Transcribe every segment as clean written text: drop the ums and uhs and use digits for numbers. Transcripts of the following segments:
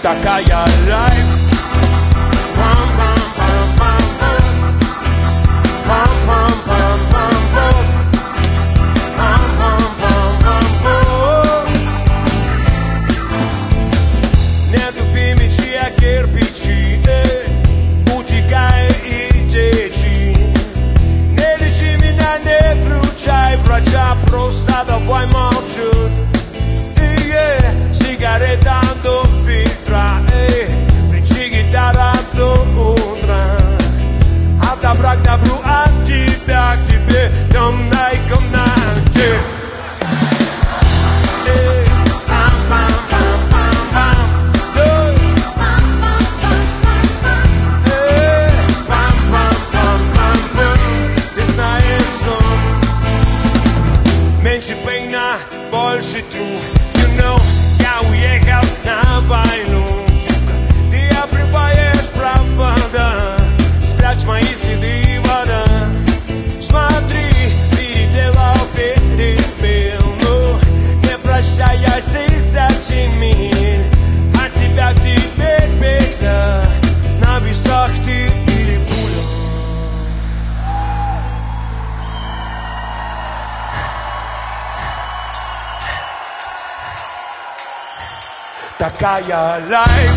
Такая лайф. Не тупи мечи, а кирпичи, утекай и течи. Не лечи меня, не включай врача, просто давай молчут. Сигарета до фильтра, включи гитара до утра. От добра к добру, от тебя к тебе, в темной комнате. Меньше пейна, больше труп. You know, я уехал на войну, сука. Ты обрываешь провода, спрячь мои следы, вода. Смотри, переделал, перепил, но не прощаясь тысячи миль. От тебя к тебе петля, на весах ты или пуля. Такая лайф.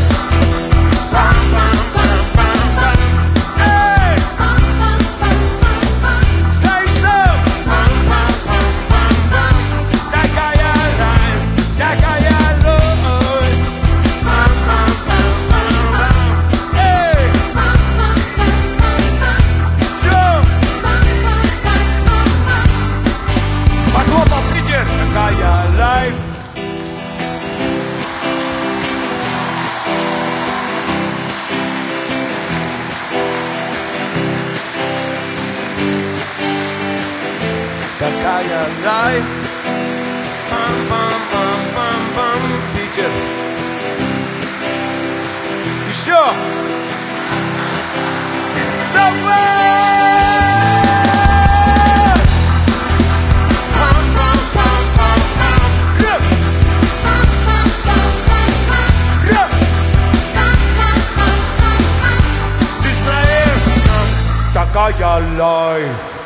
Такая лайф. Пам-пам-пам-пам-пам. Питер. Еще. Давай! Ты знаешь, такая лайф.